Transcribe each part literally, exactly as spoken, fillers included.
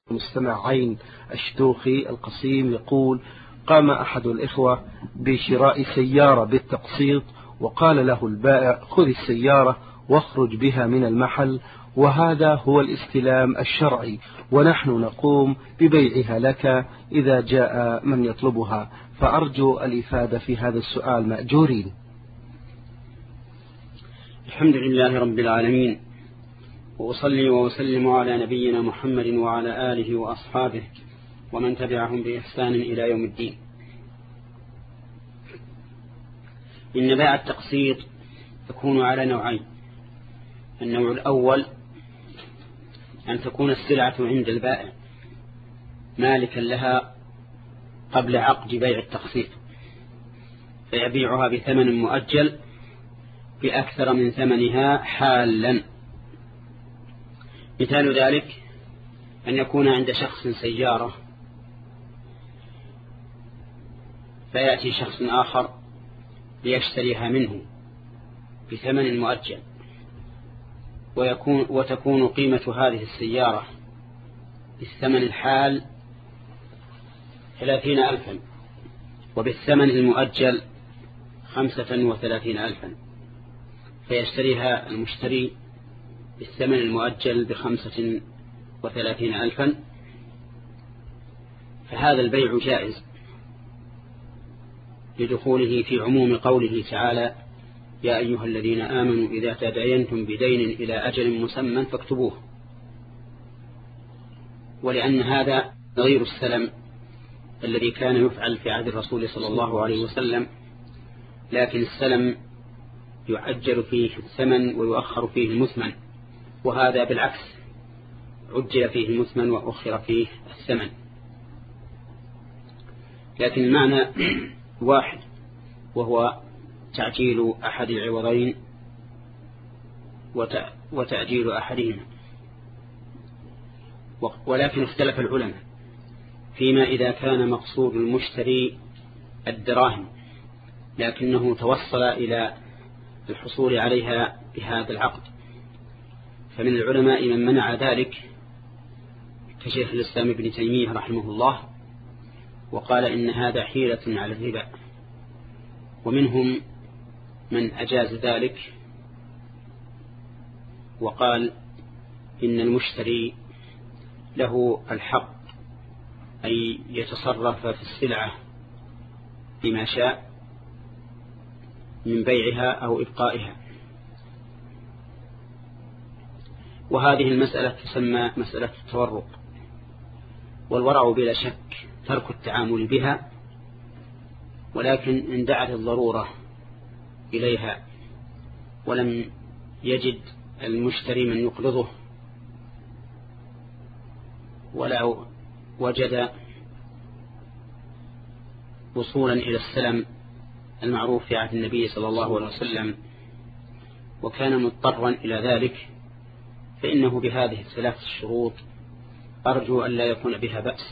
مستمع عين الشتوخي القصيم يقول: قام أحد الإخوة بشراء سيارة بالتقسيط، وقال له البائع: خذ السيارة واخرج بها من المحل، وهذا هو الاستلام الشرعي، ونحن نقوم ببيعها لك إذا جاء من يطلبها. فأرجو الإفادة في هذا السؤال مأجورين. الحمد لله رب العالمين، وأصلي وأسلم على نبينا محمد وعلى آله وأصحابه ومن تبعهم بإحسان إلى يوم الدين. إن بيع التقسيط تكون على نوعين: النوع الأول أن تكون السلعة عند البائع مالكا لها قبل عقد بيع التقسيط، فيبيعها بثمن مؤجل بأكثر من ثمنها حالا. مثال ذلك أن يكون عند شخص سيارة، فيأتي شخص آخر ليشتريها منه بثمن مؤجل، ويكون وتكون قيمة هذه السيارة بالثمن الحال ثلاثين ألفا، وبالثمن المؤجل خمسة وثلاثين ألفا، فيشتريها المشتري بالثمن المؤجل بخمسة وثلاثين ألفا، فهذا البيع جائز لدخوله في عموم قوله تعالى: يا أيها الذين آمنوا إذا تداينتم بدين إلى أجل مسمى فاكتبوه. ولأن هذا غير السلم الذي كان يفعل في عهد الرسول صلى الله عليه وسلم، لكن السلم يعجل فيه الثمن ويؤخر فيه المثمن، وهذا بالعكس، عجل فيه المثمن وأخر فيه الثمن، لكن المعنى واحد، وهو تعجيل أحد العوضين وتأجيل أحدهما. ولكن اختلف العلماء فيما إذا كان مقصود المشتري الدراهم لكنه توصل إلى الحصول عليها بهذا العقد، فمن العلماء من منع ذلك كشيخ الإسلام ابن تيمية رحمه الله، وقال إن هذا حيلة على الربا، ومنهم من أجاز ذلك وقال إن المشتري له الحق أن يتصرف في السلعة بما شاء من بيعها أو إبقائها. وهذه المسألة تسمى مسألة التورق، والورع بلا شك ترك التعامل بها، ولكن إن دعت الضرورة إليها ولم يجد المشتري من يقرضه، ولا وجد وصولا إلى السلم المعروف في عهد النبي صلى الله عليه وسلم، وكان مضطرا إلى ذلك، فإنه بهذه الثلاث الشروط أرجو أن لا يكون بها بأس.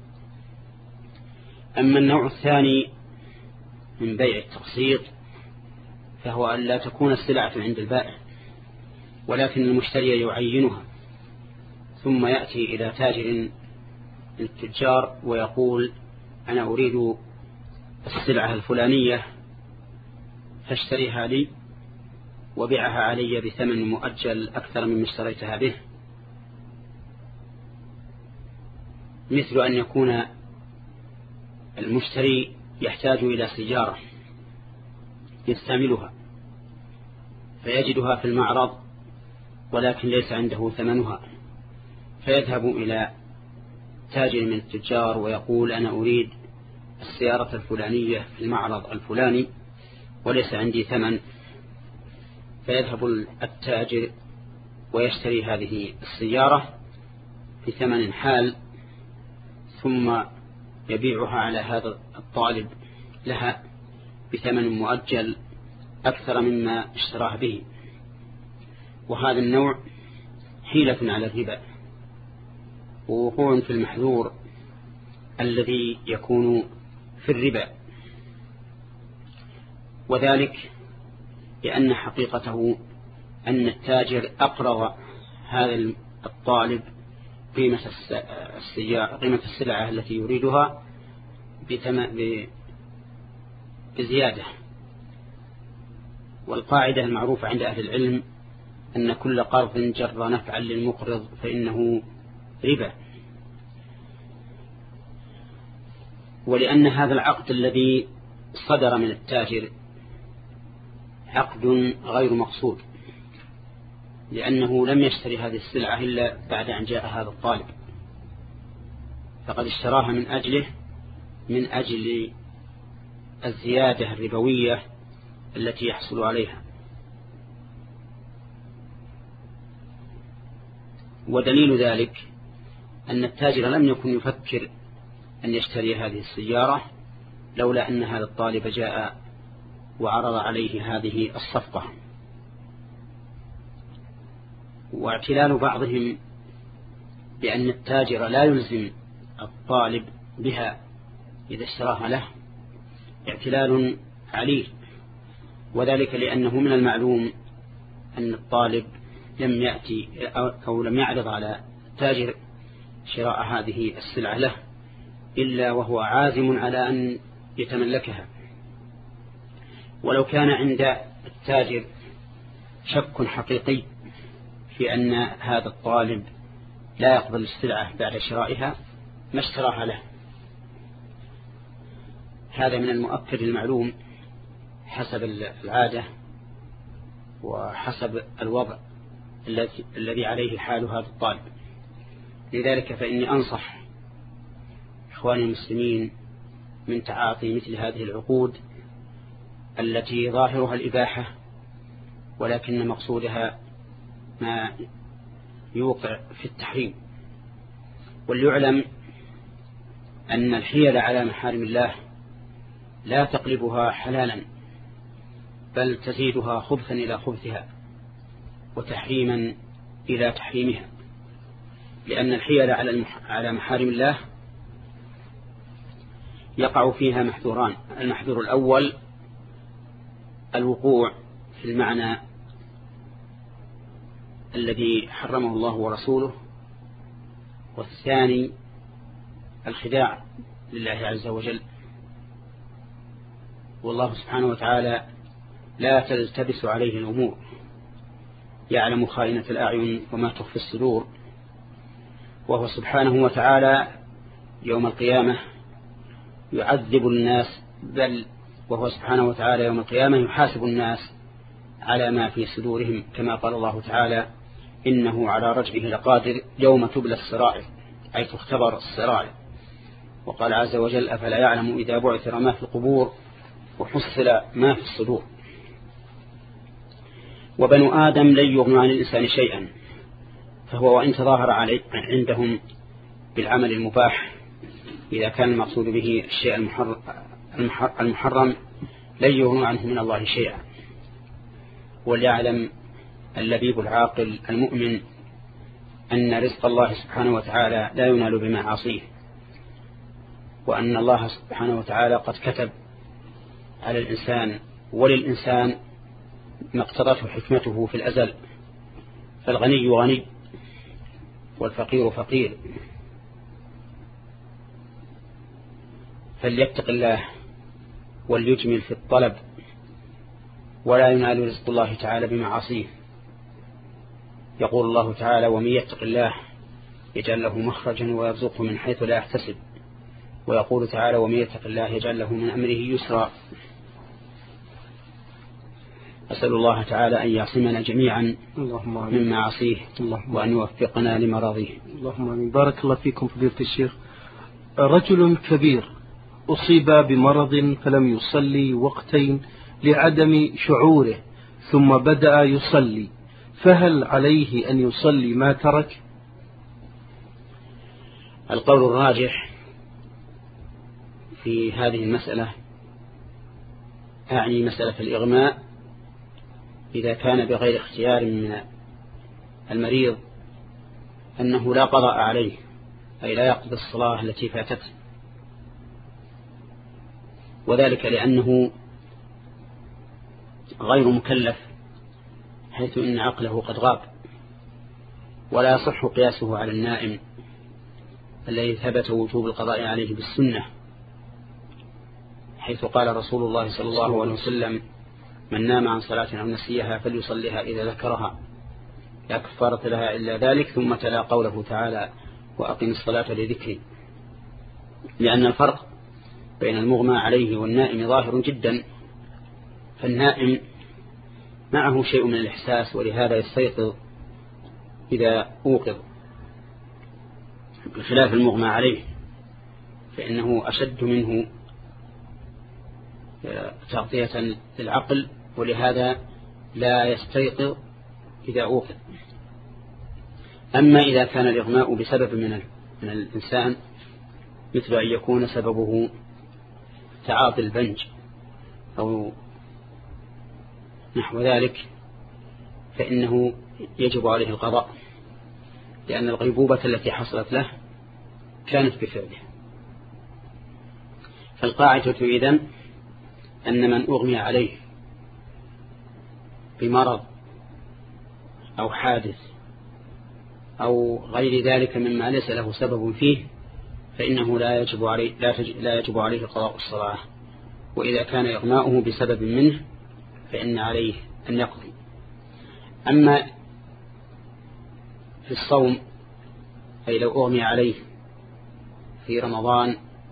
أما النوع الثاني من بيع التقسيط فهو أن لا تكون السلعة عند البائع، ولكن المشتري يعينها، ثم يأتي إلى تاجر التجار ويقول: أنا أريد السلعة الفلانية فاشتريها لي وبيعها علي بثمن مؤجل أكثر مما اشتريتها به. مثل أن يكون المشتري يحتاج إلى سيارة يستعملها، فيجدها في المعرض ولكن ليس عنده ثمنها، فيذهب إلى تاجر من التجار ويقول: أنا أريد السيارة الفلانية في المعرض الفلاني وليس عندي ثمن، فيذهب التاجر ويشتري هذه السيارة بثمن حال، ثم يبيعها على هذا الطالب لها بثمن مؤجل أكثر مما اشتراه به. وهذا النوع حيلة على الربا، ووقوع في المحذور الذي يكون في الربا، وذلك لأن حقيقته أن التاجر أقرض هذا الطالب قيمة السيارة قيمة السلعة التي يريدها بزيادة. والقاعدة المعروفة عند أهل العلم أن كل قرض جر نفعا للمقرض فإنه ربا. ولأن هذا العقد الذي صدر من التاجر عقد غير مقصود، لأنه لم يشتري هذه السلعة إلا بعد أن جاء هذا الطالب، فقد اشتراها من أجله من أجل الزيادة الربوية التي يحصل عليها. ودليل ذلك أن التاجر لم يكن يفكر أن يشتري هذه السيارة لولا أن هذا الطالب جاء وعرض عليه هذه الصفقة. واعتلال بعضهم بأن التاجر لا يلزم الطالب بها إذا اشتراها له اعتلال عليل، وذلك لأنه من المعلوم أن الطالب لم يأتي أو لم يعرض على التاجر شراء هذه السلعة له إلا وهو عازم على أن يتملكها. ولو كان عند التاجر شك حقيقي في أن هذا الطالب لا يقبل السلعة بعد شرائها ما اشتراها له. هذا من المؤكد المعلوم حسب العادة وحسب الوضع الذي عليه حال هذا الطالب. لذلك فإني أنصح إخواني المسلمين من تعاطي مثل هذه العقود التي ظاهرها الإباحة ولكن مقصودها ما يوقع في التحريم. وليعلم أن الحيل على محارم الله لا تقلبها حلالا بل تزيدها خبثا إلى خبثها وتحريما إلى تحريمها، لأن الحيل على محارم الله يقع فيها محذوران. المحذور الأول الوقوع في المعنى الذي حرمه الله ورسوله، والثاني الخداع لله عز وجل. والله سبحانه وتعالى لا تلتبس عليه الأمور، يعلم خائنة الأعين وما تخفي الصدور. وهو سبحانه وتعالى يوم القيامة يعذب الناس، بل وهو سبحانه وتعالى يوم القيامة يحاسب الناس على ما في صدورهم، كما قال الله تعالى إنه على رجعه لقادر يوم تبلى السرائر، أي تختبر السرائر. وقال عز وجل أفلا يعلم إذا بعثر ما في القبور وحصل ما في الصدور. وبنو آدم لن يغنوا عن الإنسان شيئا، فهو وإن تظاهر عليه عندهم بالعمل المباح إذا كان المقصود به الشيء المحرم لن يغنوا عنه من الله شيئا. وليعلم اللبيب العاقل المؤمن أن رزق الله سبحانه وتعالى لا ينال بمعاصيه، وأن الله سبحانه وتعالى قد كتب على الإنسان وللإنسان ما اقتضته حكمته في الأزل، فالغني غني والفقير فقير، فليتق الله وليجمل في الطلب، ولا ينال رزق الله تعالى بمعاصيه. يقول الله تعالى ومن يتق الله يجعل له مخرجا ويرزقه من حيث لا يحتسب. ويقول تعالى ومن يتق الله يجعل له من أمره يسرا. أسأل الله تعالى أن يعصمنا جميعا من معاصيه وأن يوفقنا لمراضيه. اللهم آمين. بارك الله فيكم فضيلة الشيخ. رجل كبير أصيب بمرض فلم يصلي وقتين لعدم شعوره ثم بدأ يصلي، فهل عليه أن يصلي ما ترك؟ القول الراجح في هذه المسألة، أعني مسألة الإغماء، إذا كان بغير اختيار من المريض أنه لا قضاء عليه، أي لا يقضي الصلاة التي فاتته، وذلك لأنه غير مكلف حيث إن عقله قد غاب. ولا يصح قياسه على النائم الذي ثبت وجوب القضاء عليه بالسنة، حيث قال رسول الله صلى الله عليه وسلم: من نام عن صلاة أو نسيها فليصليها إذا ذكرها لا كفارة لها إلا ذلك، ثم تلا قوله تعالى: وأقم الصلاة لذكري. لأن الفرق بين المغمى عليه والنائم ظاهر جدا، فالنائم معه شيء من الإحساس ولهذا يستيقظ إذا أوقظ، بخلاف المغمى عليه فإنه أشد منه تغطية للعقل ولهذا لا يستيقظ إذا أوقظ. أما إذا كان الإغماء بسبب من من الإنسان، مثل أن يكون سببه تعاطي البنج أو نحو ذلك، فإنه يجب عليه القضاء، لأن الغيبوبة التي حصلت له كانت بفعله. فالقاعدة إذن أن من أغمي عليه بمرض أو حادث أو غير ذلك مما ليس له سبب فيه فإنه لا يجب عليه, لا تج... لا يجب عليه قضاء الصلاة. وإذا كان إغماؤه بسبب منه فإن عليه أن يقضي. أما في الصوم، أي لو أغمي عليه في رمضان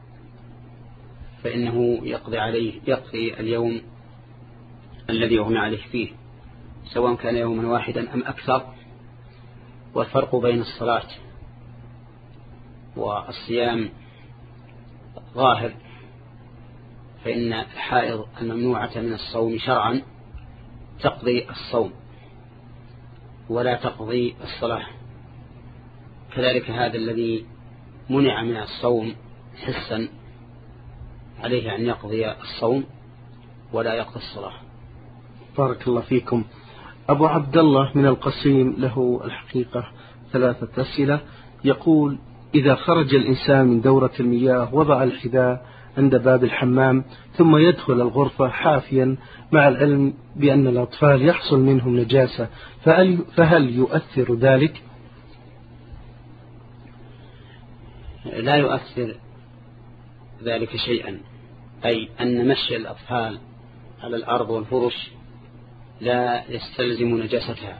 فإنه يقضي عليه يقضي اليوم الذي أغمي عليه فيه، سواء كان يوما واحدا أم أكثر. والفرق بين الصلاة والصيام ظاهر، فإن الحائض الممنوعة من الصوم شرعا تقضي الصوم ولا تقضي الصلاة، كذلك هذا الذي منع من الصوم حسا عليه أن يقضي الصوم ولا يقضي الصلاة. بارك الله فيكم. أبو عبد الله من القصيم له الحقيقة ثلاثة أسئلة. يقول: إذا خرج الإنسان من دورة المياه وضع الحذاء عند باب الحمام ثم يدخل الغرفة حافيا مع العلم بأن الأطفال يحصل منهم نجاسة، فهل يؤثر ذلك؟ لا يؤثر ذلك شيئا، أي أن مشي الأطفال على الأرض والفرش لا يستلزم نجاستها،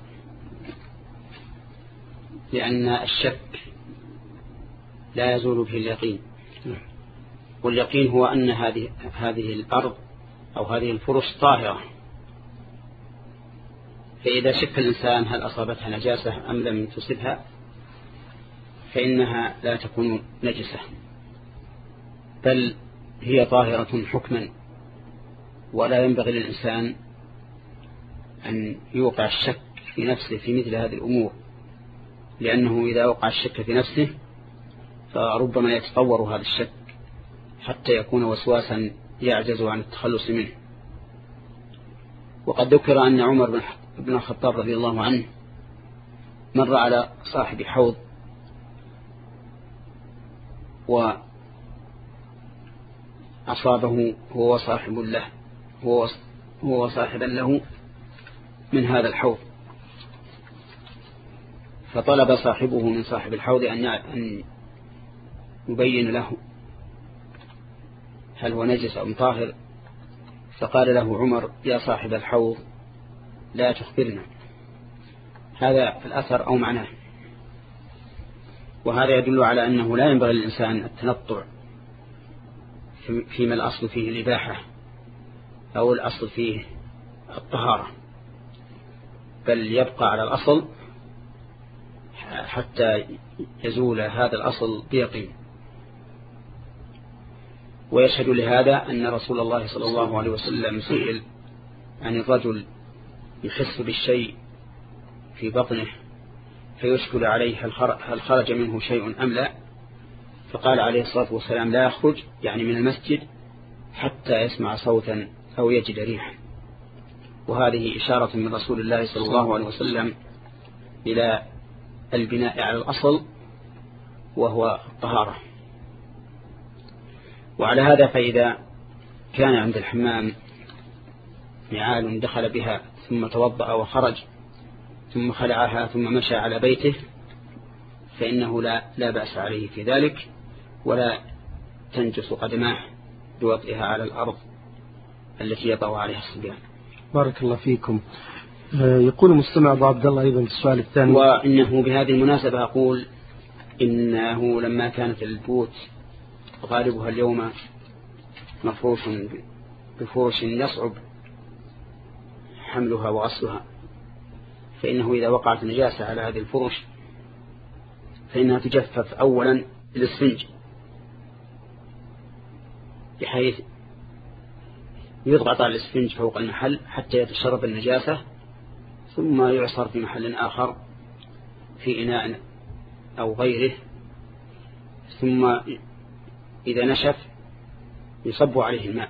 لأن الشك لا يزول به اليقين، واليقين هو أن هذه هذه الأرض أو هذه الفرش طاهرة. فإذا شك الإنسان هل أصابتها نجاسة أم لم تصبها فإنها لا تكون نجسة، بل هي طاهرة حكما. ولا ينبغي للإنسان أن يوقع الشك في نفسه في مثل هذه الأمور، لأنه إذا وقع الشك في نفسه فربما يتطور هذا الشك حتى يكون وسواسا يعجز عن التخلص منه. وقد ذكر أن عمر بن الخطاب رضي الله عنه مر على صاحب حوض وأصابه هو صاحب له هو هو صاحبا له من هذا الحوض، فطلب صاحبه من صاحب الحوض أن يبين له هل هو نجس أم طاهر، فقال له عمر: يا صاحب الحوض لا تخبرنا. هذا الأثر أو معناه. وهذا يدل على أنه لا ينبغي للإنسان التنطع فيما الأصل فيه الإباحة أو الأصل فيه الطهارة، بل يبقى على الأصل حتى يزول هذا الأصل بيقين. ويشهد لهذا أن رسول الله صلى الله عليه وسلم سئل عن الرجل يحس بالشيء في بطنه فيشكل عليه هل خرج منه شيء أم لا، فقال عليه الصلاة والسلام: لا يخرج، يعني من المسجد، حتى يسمع صوتا أو يجد ريحا. وهذه إشارة من رسول الله صلى الله عليه وسلم إلى البناء على الأصل وهو الطهارة. وعلى هذا فإذا كان عند الحمام نعال دخل بها ثم توضأ وخرج ثم خلعها ثم مشى على بيته فإنه لا, لا بأس عليه في ذلك، ولا تنجس قدماه بوطئها على الأرض التي يضع عليها الصبيان. بارك الله فيكم. يقول مستمع أبو عبد الله أيضا في السؤال الثاني، وإنه بهذه المناسبة أقول إنه لما كانت البيوت غالبها اليوم مفروش بفرش يصعب حملها وغسلها، فإنه إذا وقعت نجاسة على هذه الفرش فإنها تجفف أولا بالإسفنج، بحيث يضغط على الإسفنج فوق المحل حتى يتشرب النجاسة، ثم يعصر في محل آخر في إناء أو غيره، ثم إذا نشف يصب عليه الماء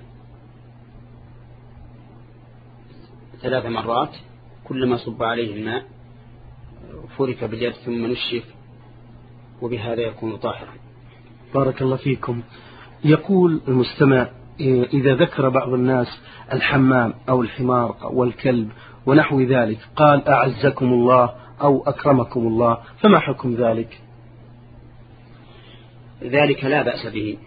ثلاث مرات، كلما صب عليه الماء فرك باليد ثم نشف، وبهذا يكون طاهرا. بارك الله فيكم. يقول المستمع إذا ذكر بعض الناس الحمام أو الحمار أو الكلب ونحو ذلك قال أعزكم الله أو أكرمكم الله، فما حكم ذلك؟ ذلك لا بأس به،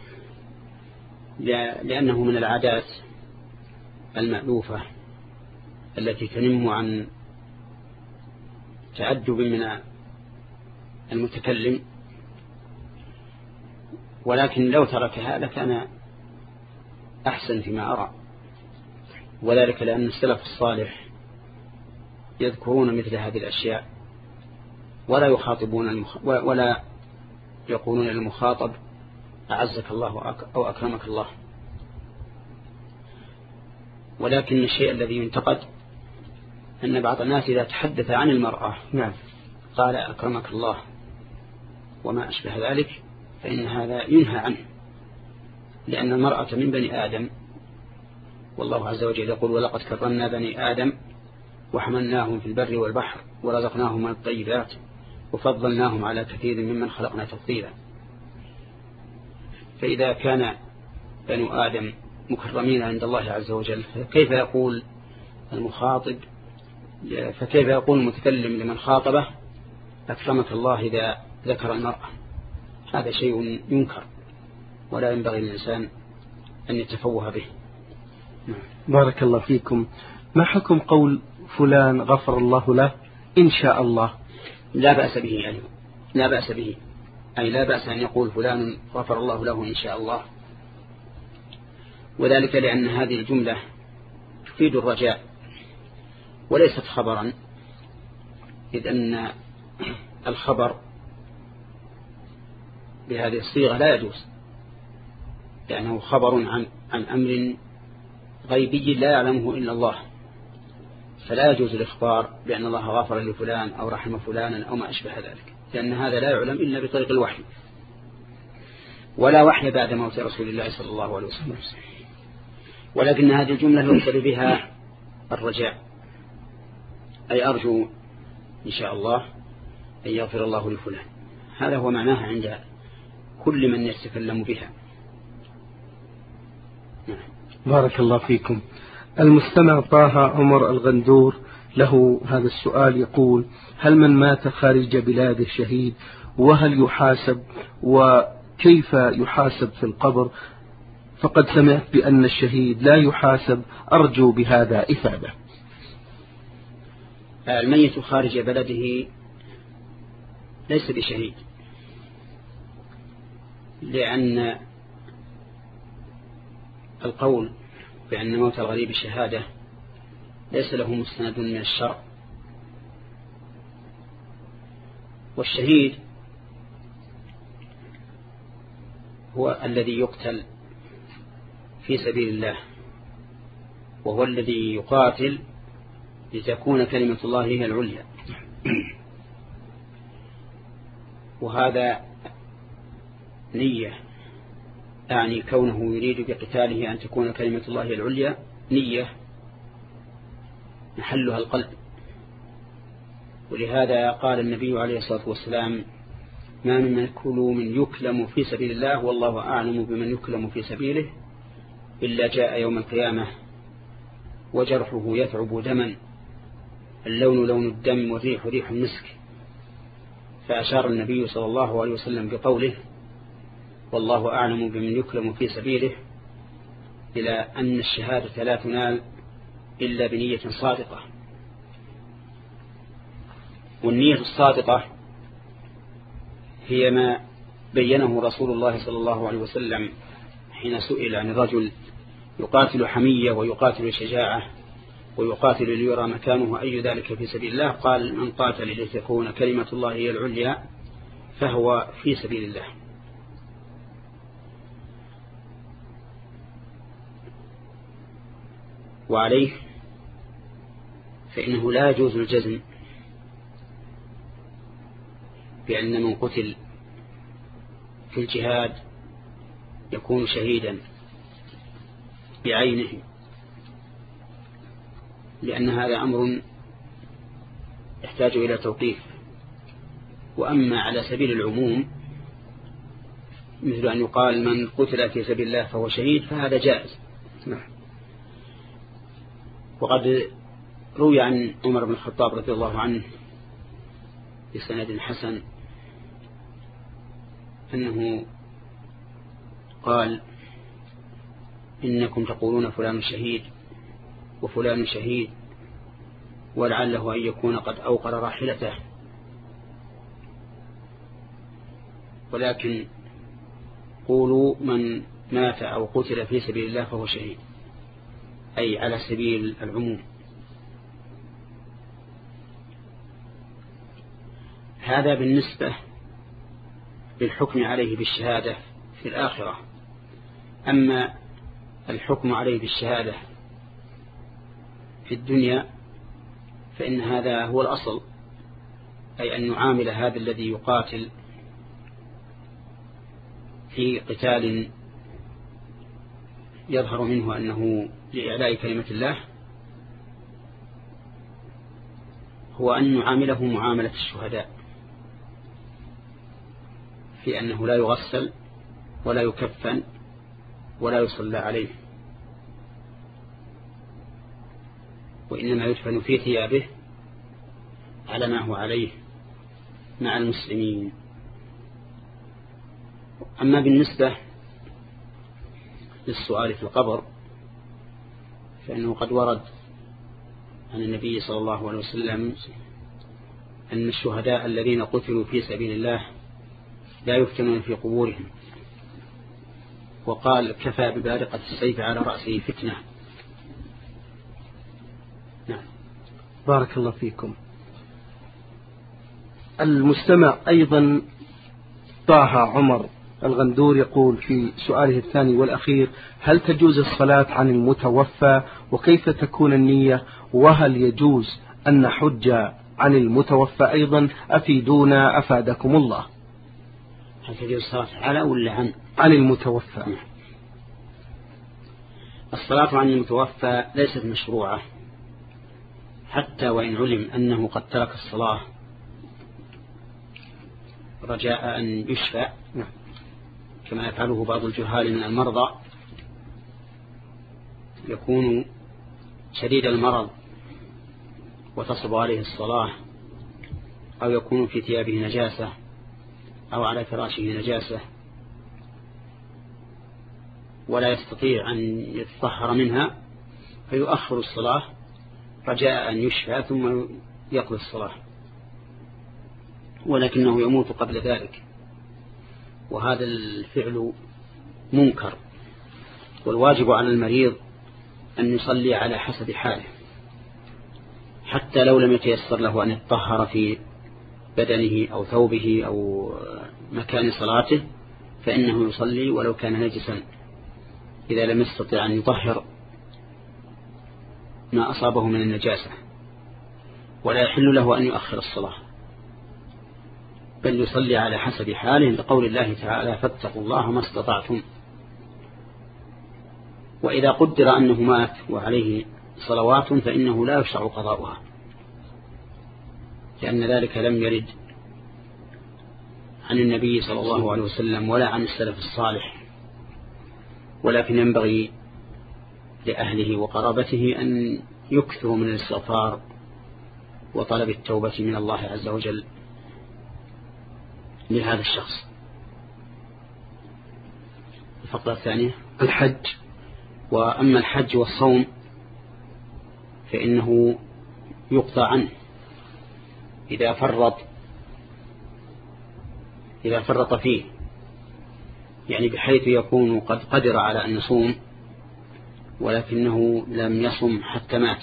لأنه من العادات المألوفة التي تنم عن تأدب من المتكلم، ولكن لو تركها لكان أحسن فيما أرى، وذلك لأن السلف الصالح يذكرون مثل هذه الأشياء ولا يخاطبون المخ... ولا يقولون للمخاطب أعزك الله أو أكرمك الله. ولكن الشيء الذي ينتقد أن بعض الناس إذا تحدث عن المرأة نعم قال أكرمك الله وما أشبه ذلك، فإن هذا ينهى عنه، لأن المرأة من بني آدم، والله عز وجل يقول ولقد كرمنا بني آدم وحملناهم في البر والبحر ورزقناهم من الطيبات وفضلناهم على كثير ممن خلقنا تفضيلا. فإذا كان بنو آدم مكرمين عند الله عز وجل، فكيف يقول المخاطب فكيف يقول المتكلم لمن خاطبه أكرمك الله إذا ذكر المرأة؟ هذا شيء ينكر ولا ينبغي للإنسان أن يتفوه به. بارك الله فيكم. ما حكم قول فلان غفر الله له إن شاء الله؟ لا بأس به يعني لا بأس به أي لا بأس أن يقول فلان غفر الله له إن شاء الله، وذلك لأن هذه الجملة تفيد الرجاء وليست خبرا، إذ أن الخبر بهذه الصيغة لا يجوز، لأنه خبر عن, عن أمر غيبي لا يعلمه إلا الله، فلا يجوز الإخبار بأن الله غفر لفلان أو رحم فلانا أو ما أشبه ذلك، لأن هذا لا يعلم إلا بطريق الوحي، ولا وحي بعد موت رسول الله صلى الله عليه وسلم. ولكن هذه الجملة يقصد بها الرجاء، أي أرجو إن شاء الله أن يغفر الله لفلان، هذا هو معناها عند كل من يتكلم بها. بارك الله فيكم. المستمع طه عمر الغندور له هذا السؤال، يقول هل من مات خارج بلاده شهيد، وهل يحاسب وكيف يحاسب في القبر؟ فقد سمعت بأن الشهيد لا يحاسب، أرجو بهذا إفادة. الميت خارج بلده ليس بشهيد، لأن القول بأن موت الغريب الشهادة ليس له مستند من الشرع، والشهيد هو الذي يقتل في سبيل الله، وهو الذي يقاتل لتكون كلمة الله هي العليا، وهذا نية، يعني كونه يريد بقتاله أن تكون كلمة الله هي العليا نية محلها القلب. ولهذا قال النبي عليه الصلاة والسلام ما من مكلوم يكلم في سبيل الله والله أعلم بمن يكلم في سبيله إلا جاء يوم القيامة وجرحه يثعب دما، اللون لون الدم والريح ريح المسك، فأشار النبي صلى الله عليه وسلم بقوله والله أعلم بمن يكرم في سبيله إلى أن الشهادة لا تنال إلا بنية صادقة. والنية الصادقة هي ما بينه رسول الله صلى الله عليه وسلم حين سئل عن الرجل يقاتل حمية ويقاتل شجاعة ويقاتل ليرى مكانه أي ذلك في سبيل الله، قال من قاتل لتكون كلمة الله هي العليا فهو في سبيل الله. وعليه فإنه لا يجوز الجزم بأن من قتل في الجهاد يكون شهيدا بعينه، لأن هذا أمر يحتاج إلى توقيف. وأما على سبيل العموم مثل أن يقال من قتل في سبيل الله فهو شهيد فهذا جائز. وقد روي عن عمر بن الخطاب رضي الله عنه بسند حسن أنه قال إنكم تقولون فلان شهيد وفلان شهيد ولعله أن يكون قد أوقر راحلته، ولكن قولوا من مات أو قتل في سبيل الله فهو شهيد، أي على سبيل العموم. هذا بالنسبة للحكم عليه بالشهادة في الآخرة. أما الحكم عليه بالشهادة في الدنيا فإن هذا هو الأصل، أي أن نعامل هذا الذي يقاتل في قتال يظهر منه أنه لإعلاء كلمة الله هو أن نعامله معاملة الشهداء، في أنه لا يغسل ولا يكفن ولا يصلى عليه، وإنما يدفن في ثيابه على ما هو عليه مع المسلمين. أما بالنسبة للسؤال في القبر فإنه قد ورد عن النبي صلى الله عليه وسلم أن الشهداء الذين قتلوا في سبيل الله لا يفتنون في قبورهم، وقال كفى ببارقة السيف على رأسه فتنة. نعم. بارك الله فيكم. المستمع أيضا طه عمر الغندور يقول في سؤاله الثاني والأخير: هل تجوز الصلاة عن المتوفى؟ وكيف تكون النية؟ وهل يجوز أن نحج عن المتوفى أيضا؟ أفيدونا أفادكم الله. هل تجوز الصلاة على ولا عن؟ عن المتوفى. الصلاة عن المتوفى ليست مشروعة، حتى وإن علم أنه قد ترك الصلاة رجاء أن يشفى كما يفعله بعض الجهال من المرضى، يكون شديد المرض وتصب عليه الصلاة، أو يكون في ثيابه نجاسة أو على فراشه نجاسة ولا يستطيع أن يتطهر منها، فيؤخر الصلاة رجاء أن يشفى ثم يقضي الصلاة، ولكنه يموت قبل ذلك، وهذا الفعل منكر. والواجب على المريض أن يصلي على حسب حاله، حتى لو لم يتيسر له أن يتطهر في بدنه أو ثوبه أو مكان صلاته فإنه يصلي ولو كان نجسا إذا لم يستطع أن يطهر ما أصابه من النجاسة، ولا يحل له أن يؤخر الصلاة، بل يصلي على حسب حاله، لقول الله تعالى: فاتقوا الله ما استطعتم. وإذا قدر أنه مات وعليه صلوات فإنه لا يشرع قضاؤها، لأن ذلك لم يرد عن النبي صلى الله عليه وسلم ولا عن السلف الصالح، ولكن ينبغي لأهله وقرابته أن يكثروا من الاستغفار وطلب التوبة من الله عز وجل. لهذا الشخص. الفقرة الثانية الحج. وأما الحج والصوم فإنه يقطع عنه إذا فرط إذا فرط فيه، يعني بحيث يكون قد قدر على أن يصوم ولكنه لم يصم حتى مات،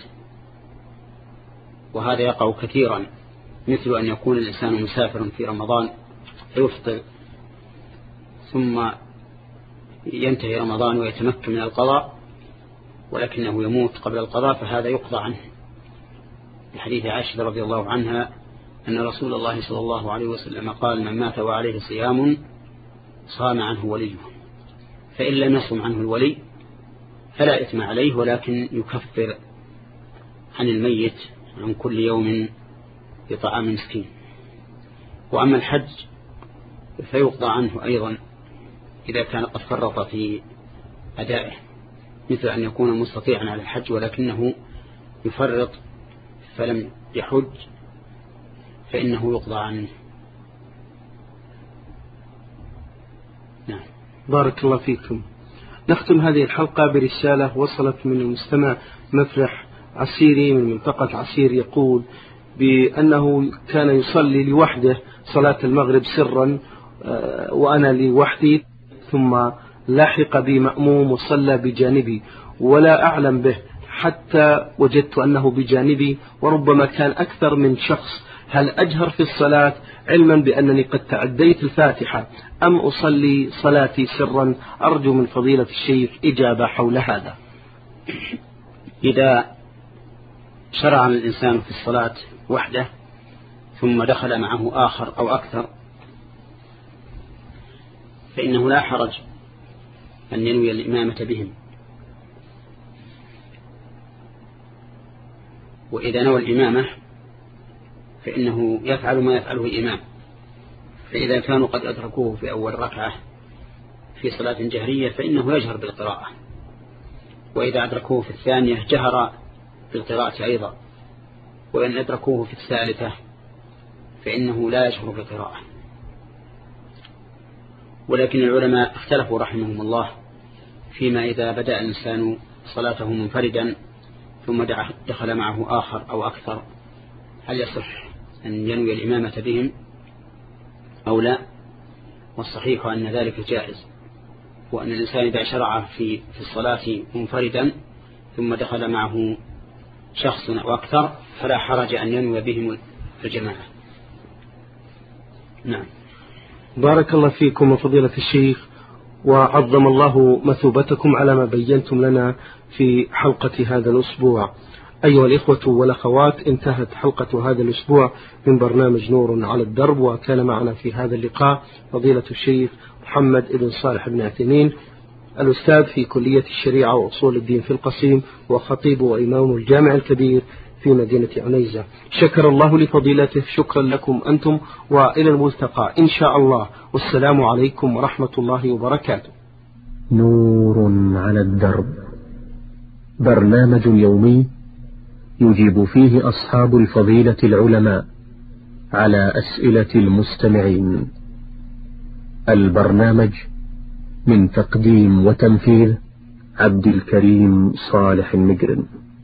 وهذا يقع كثيرا، مثل أن يكون الإنسان مسافرا في رمضان فيفطر ثم ينتهي رمضان ويتمكن من القضاء ولكنه يموت قبل القضاء، فهذا يقضى عنه، لحديث عائشة رضي الله عنها أن رسول الله صلى الله عليه وسلم قال: من مات وعليه صيام صام عنه وليه، فإن لم يصم عنه الولي فلا إثم عليه، ولكن يكفر عن الميت عن كل يوم بطعام مسكين. وأما الحج فيقضى عنه أيضا إذا كان قد فرط في أدائه، مثل أن يكون مستطيعا على الحج ولكنه يفرط فلم يحج، فإنه يقضى عنه. نعم. بارك الله فيكم. نختم هذه الحلقة برسالة وصلت من المستمع مفرح عسيري من منطقة عسير، يقول بأنه كان يصلي لوحده صلاة المغرب سرا وأنا لوحدي، ثم لاحق بي مأموم وصلى بجانبي ولا أعلم به حتى وجدت أنه بجانبي وربما كان أكثر من شخص، هل أجهر في الصلاة علما بأنني قد تعديت الفاتحة أم أصلي صلاتي سرا؟ أرجو من فضيلة الشيخ إجابة حول هذا. إذا شرع الإنسان في الصلاة وحده ثم دخل معه آخر أو أكثر فإنه لا حرج أن ينوي الإمامة بهم، وإذا نوى الإمامة فإنه يفعل ما يفعله الإمام، فإذا كانوا قد أدركوه في أول ركعة في صلاة جهرية فإنه يجهر بالقراءة، وإذا أدركوه في الثانية جهر بالقراءة أيضا، وإن أدركوه في الثالثة فإنه لا يجهر بالقراءة. ولكن العلماء اختلفوا رحمهم الله فيما إذا بدأ الإنسان صلاته منفردا ثم دخل معه آخر أو أكثر، هل يصح أن ينوي الإمامة بهم أو لا؟ والصحيح أن ذلك جائز، وأن الإنسان إذا شرع في في الصلاة منفردا ثم دخل معه شخص أو أكثر فلا حرج أن ينوي بهم الجماعة. نعم. بارك الله فيكم وفضيلة الشيخ، وعظم الله مثوبتكم على ما بينتم لنا في حلقة هذا الأسبوع. أيها الإخوة والأخوات، انتهت حلقة هذا الأسبوع من برنامج نور على الدرب، وكان معنا في هذا اللقاء فضيلة الشيخ محمد بن صالح بن عثيمين، الأستاذ في كلية الشريعة وأصول الدين في القصيم، وخطيب وإمام الجامع الكبير في مدينة عنيزة. شكر الله لفضيلته، شكرا لكم أنتم، وإلى الملتقى إن شاء الله، والسلام عليكم ورحمة الله وبركاته. نور على الدرب، برنامج يومي يجيب فيه أصحاب الفضيلة العلماء على أسئلة المستمعين. البرنامج من تقديم وتنفيذ عبد الكريم صالح المجرم.